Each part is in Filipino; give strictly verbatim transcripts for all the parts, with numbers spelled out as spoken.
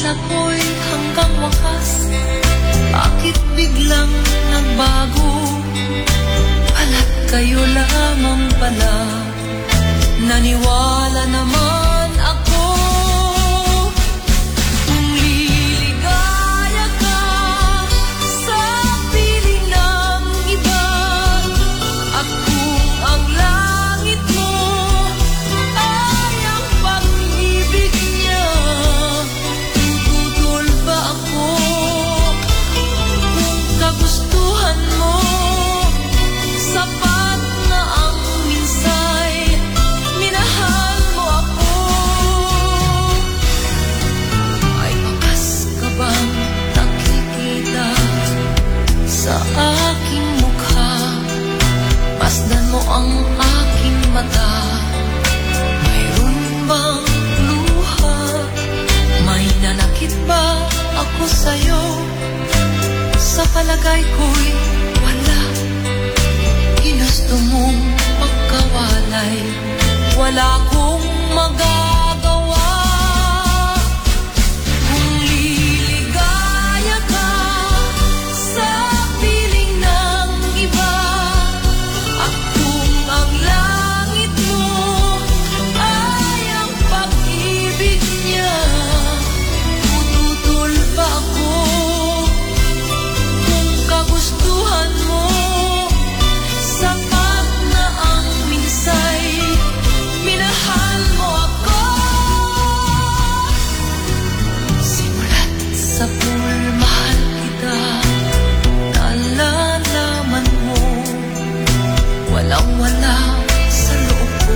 akala ko'y hanggang wakas, bakit biglang nagbago? Pala't kayo lamang pala, naniwala naman ako. Kung liligaya ka sa piling ng iba, at kung ang langit mo ay ang pag-ibig niya, tututol ba ako? Kung kagustuhan mo sapat na ang minsay, minahal mo ako. Ay wakas ka bang nakikita sa aking mukha? Masdan mo ang aking mata, mayroon bang luha? May nanakit ba ako sa'yo? Sa palagay ko'y wala. Ginusto mong magkawalay, wala akong magagawa. Kung liligaya ka sa piling ng iba, at kung ang langit mo ay ang pag-ibig niya, tututol ba ako? Kung kagustuhan mo sapat na ang minsay, minahal mo ako. Simulat sa pool, mahal kita, nalalaman mo, walang wala sa loob ko,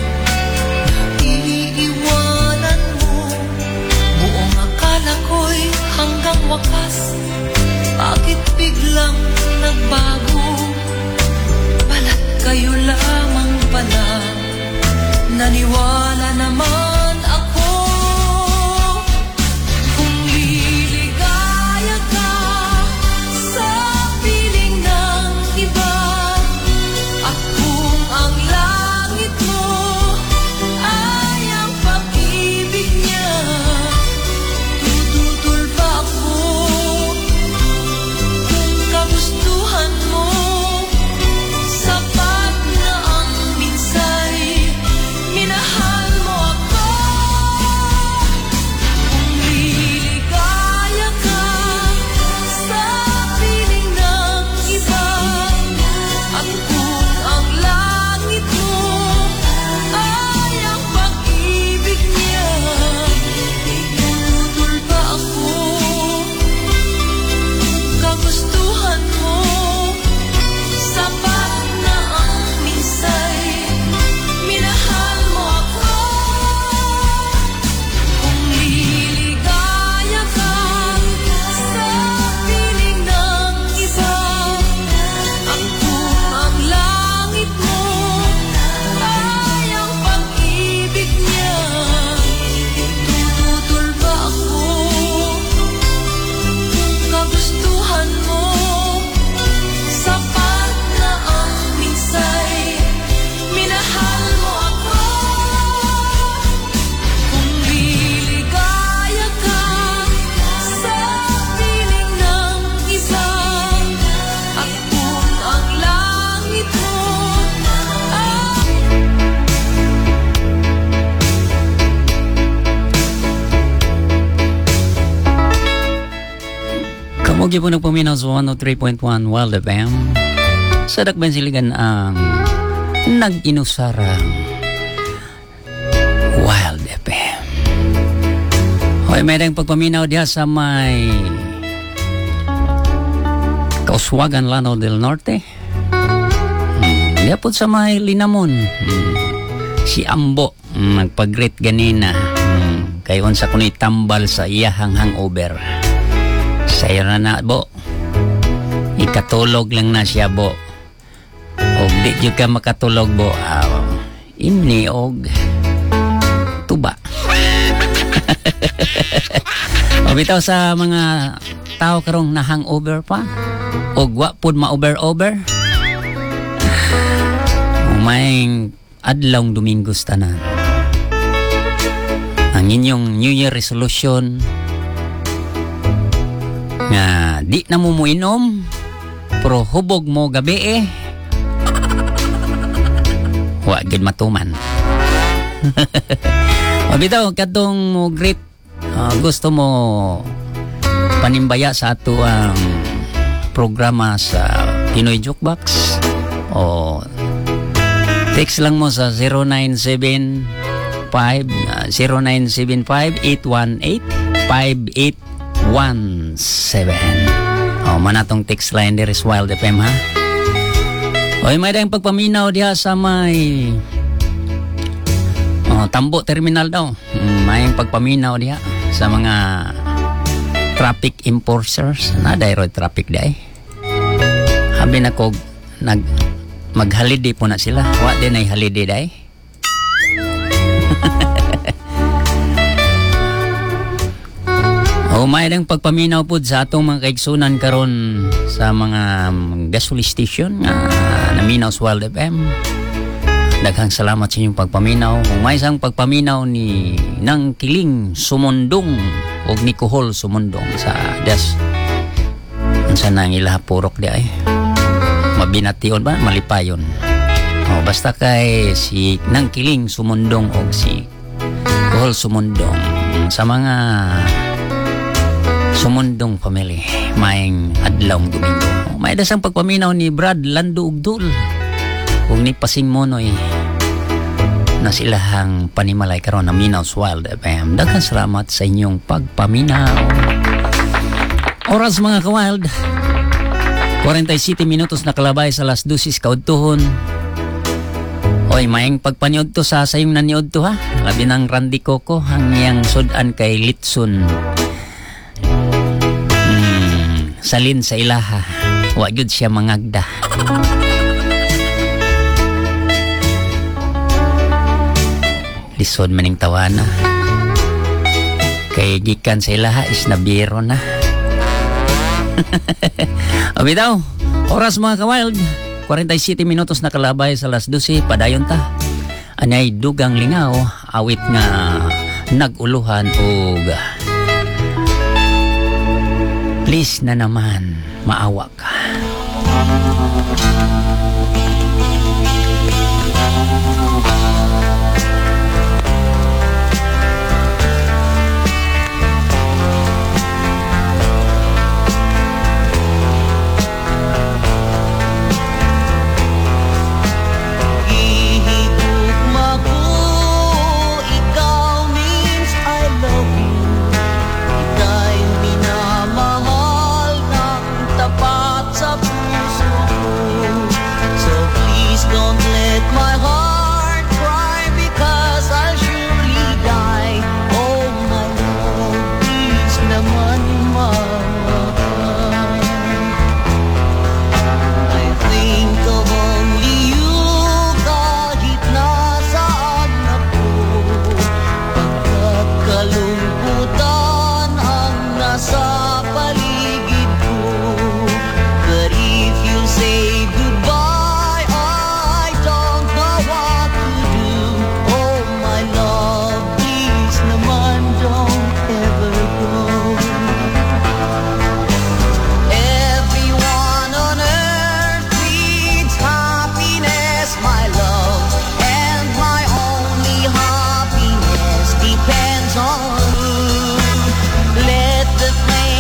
iiwanan mo. Buong akala ko'y hanggang wakas, bakit biglang nagbago? Balat kayo lamang pala, naniwala naman ako. Kung liligaya ka sa piling ng iba, at kung ang langit mo ay ang pag-ibig niya, tututol ba ako? Kung kagustuhan mo sapat na ang minsay, minahal mo ako. Kung liligaya ka sa piling ng iba, at kung ang langit mo ay ang pag-ibig niya, tututol ba ako? Kung kagustuhan mo sapat na ang minsay, minahal mo ako. Kung liligaya ka sa piling ng iba, at kung ang langit mo ay ang pag-ibig niya, tututol ba ako? Kung kagustuhan mo sapat na ang minsay, minahal mo ako. Kung liligaya ka sa piling ng iba, at kung ang langit mo ay Kamugi po nagpaminaw sa one oh three point one Wild F M. Sa Dakbayan Siligan ang nag-inusarang Wild F M. Hoy, may dang pagpaminaw diha sa may Kauswagan, Lanao del Norte. Hmm, diha po sa may Linamon. Hmm, si Ambo, hmm, nagpag-greet ganina. Hmm, kayon sa kuno'y tambal sa iyahang hangover. Sayo na na, Bo. Ikatulog lang na siya, Bo. O di dyo ka makatulog, Bo. Uh, imni og tuba. O bitaw sa mga tao karong na hangover pa. O wa pud ma-over-over. Umayng adlawng Domingos tanan. Ang inyong New Year resolution nga di na mo mo inom pero hubog mo gabi eh wa gid matuman. O bitaw katong mo great uh, gusto mo panimbaya sa ato ang programa sa Pinoy Jukebox o text lang mo sa zero nine seven five zero nine seven five eight one eight five eight one seven. O manatong text line there is Wild F M ha. Oy may dayang pagpaminaw diha sa may oh, Tambo Terminal daw. May pagpaminaw diha sa mga traffic enforcers na dayro traffic day. Habi na ko nag mag-holiday po na sila. Wa din ay holiday day. O may dang pagpaminaw po sa atong mga kaigsunan karon sa mga gasoline station nga uh, naminaw sa Wild F M. Daghang salamat sa inyong pagpaminaw. Kung may isang pagpaminaw ni Nang Kiling Sumundong o ni Kuhol Sumundong sa das unsa nang ilaha purok di ay mabination ba malipayon. O basta kay si Nang Kiling Sumundong o si Kuhol Sumundong sa mga Sumundong family maayong adlawng Domingo. May dasang pagpaminaw ni Brad Lando Ugdul kung ni Pasing Monoy na silahang panimalay karon na minaw sa Wild F M. Daghang salamat sa inyong pagpaminaw. Oras mga ka-wild forty-seven minutos na kalabay sa alas twelve kaudtuhon. Oy maayong pagpaniod to sa sayong naniod to ha. Labi ng Randy Coco ang iyang sudan kay Litson hmm, salin sa ilaha wa gyud siya mangagda. Lisod maning tawana kay gikan sa ilaha is nabiro na. O bitaw oras mga ka-wild forty-seven minutos na kalabay sa alas twelve padayon ta anay dugang lingaw awit nga naguluhan og please na naman maawa ka. Let the flame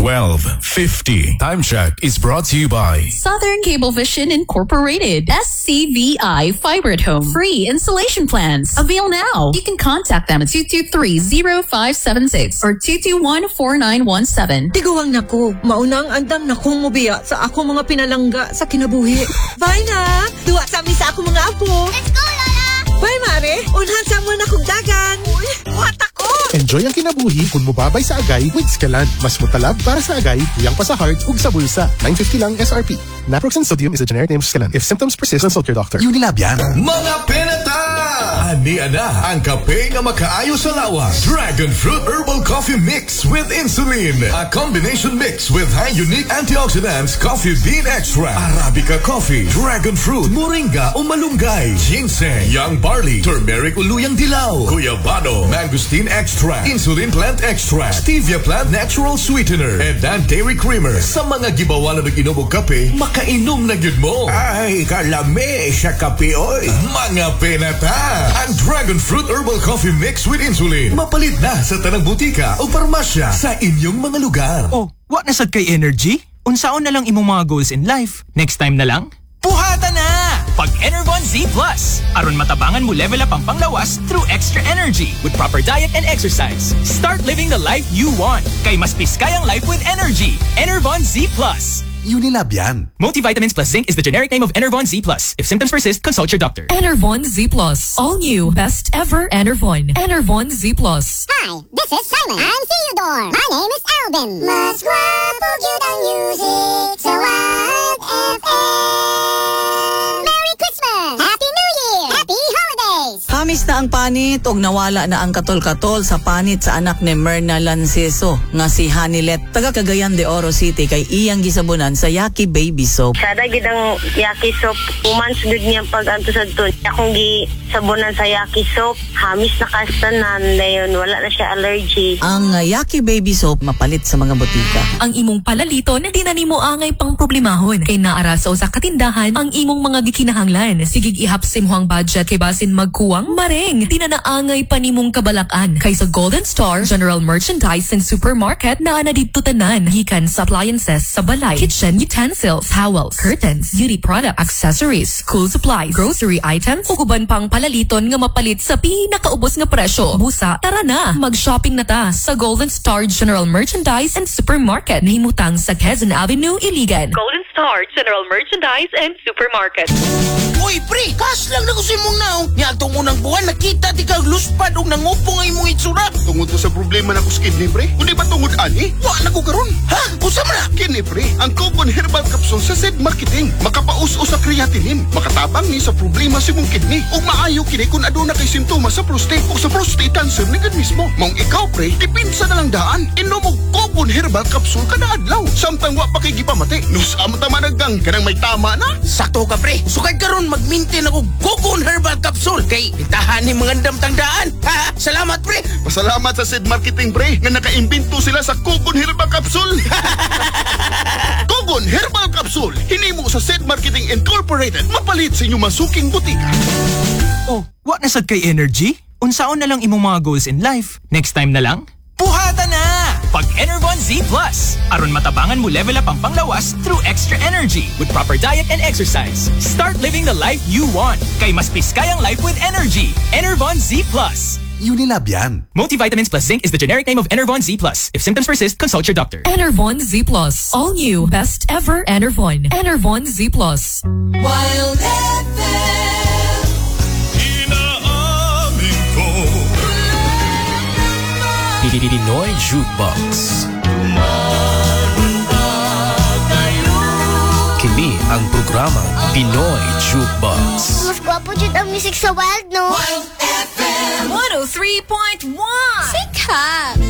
twelve fifty. Time check is brought to you by Southern Cablevision Incorporated. S C V I Fiber at Home. Free installation plans. Avail now. You can contact them at two two three, zero five seven six or two two one, four nine one seven. Tiguang nako, maunang andam na kong mubiya sa ako mga pinalangga sa kinabuhi. Bye na! Duwa sa amin sa ako mga apo. Let's go, Lola! Bye, Mare! Unhan sa mo na kong dagan. Uy, what ako? Enjoy ang kinabuhi kung mubabay sa agay with Scalan. Mas mutalab para sa agay, tuyang pa sa heart ug sa bulsa. nine fifty lang S R P. Naproxen sodium is a generic name of Scalan. If symptoms persist, consult your doctor. Unilab yan. Mga penata! Ani ana ang kape nga makaayo sa lawas. Dragon Fruit Herbal Coffee Mix with Insulin. A combination mix with high unique antioxidants, coffee bean extract, Arabica coffee, dragon fruit, moringa o malunggay, ginseng, young barley, turmeric o luyang dilaw, guyabano, mangosteen extract, insulin plant extract, stevia plant natural sweetener, and dan dairy creamer. Sa mga gibawa na nag-inom og kape, makainom na gyud mo. Ay, kalame siya kape oy. Mga penata! Ang Dragon Fruit Herbal Coffee Mix with Insulin. Mapalit na sa tanang butika o parmasya sa inyong mga lugar. Oh, what nasad kay energy? Unsaon na lang imong mga goals in life? Next time na lang? Puhata na! Pag Enervon Z Plus. Aron matabangan mo level up ang panglawas through extra energy with proper diet and exercise. Start living the life you want. Kay mas piskay ang life with energy. Enervon Z Plus. Unilab yan. Multivitamins plus zinc is the generic name of Enervon Z Plus. If symptoms persist, consult your doctor. Enervon Z Plus. All new. Best ever Enervon. Enervon Z Plus. Hi, this is Simon. I'm Theodore. My name is Alvin. Mas guwapo gyud ang music sa Wild F M. Merry Christmas! Happy New Year! Happy Holidays! Hamis na ang panit og nawala na ang katol-katol sa panit sa anak ni Myrna Lanceso nga si Hanilet taga Cagayan de Oro City kay iyang gisabunan sa Yaki Baby Soap. Sada gid ang Yaki Soap, umans gud niya pag anto sa tun. Akong gi sabunan sa Yaki Soap, hamis na kastanan dayon wala na siya allergy. Ang uh, Yaki Baby Soap mapalit sa mga botika. Ang imong palalito na di na nimo angay pang problemahon kay naara sa usa ka tindahan ang imong mga gikinahanglan. Sige ihapsim ho ang budget kay basin magkuwang maring di na naangay pa nimong kabalakan kay sa Golden Star General Merchandise and Supermarket na na didto tanan gikan sa appliances sa balay, kitchen utensils, towels, curtains, beauty product, accessories, school supplies, grocery items ug uban pang palaliton nga mapalit sa pinakaubos nga presyo. Busa, tara na mag-shopping na ta sa Golden Star General Merchandise and Supermarket nahimutang sa Quezon Avenue, Iligan. Golden Star General Merchandise and Supermarket. Uy, pre, kas lang na ko si mong naong. Niagtong unang buwan, nakita di kag luspad o nangupo nga imong itsura. Tungod to sa problema na ko sa kidney, pre. Kundi ba tungod ani? Wa na ko karon. Ha? Usa man na? Kini, pre. Ang Cogon Herbal Capsule sa Zed Marketing. Makapaus-us sa creatinine. Makatabang ni sa problema sa mong kidney. O maayo kini kung aduna kay simptomas sa prostate o sa prostate cancer ni mismo. Mong ikaw, pre, dipinsa na lang daan. Inom mo Cogon Herbal Capsule kada adlaw. Samtang wa pa kay gipamati. Nus amo tama naggang kanang may tama na. Sakto ka, pre. Sukad karon mag-maintain ako Cogon Herbal Capsule kay itahan ni mga damtang daan. Ha? Salamat, pre. Pasalamat sa Zed Marketing, pre, nga nakaimbento sila sa Cogon Herbal Capsule. Cogon Herbal Capsule. Hinimo sa Zed Marketing Incorporated. Mapalit sa inyong masuking butika. Oh, what nasad kay energy? Unsaon na lang imong mga goals in life? Next time na lang? Puhata na! Pag Enervon Z Plus. Aron matabangan mo level up ang panglawas through extra energy with proper diet and exercise. Start living the life you want. Kay mas piskay ang life with energy. Enervon Z Plus. Unilab yan. Multivitamins plus zinc is the generic name of Enervon Z Plus. If symptoms persist, consult your doctor. Enervon Z Plus. All new. Best ever Enervon. Enervon Z Plus. Wild F M. Inaamin ko. Pinoy Jukebox. Kini ang programa Pinoy Jukebox. Mas guwapo dyan ang music sa Wild, no? Wild F M one oh three point one. Sikat!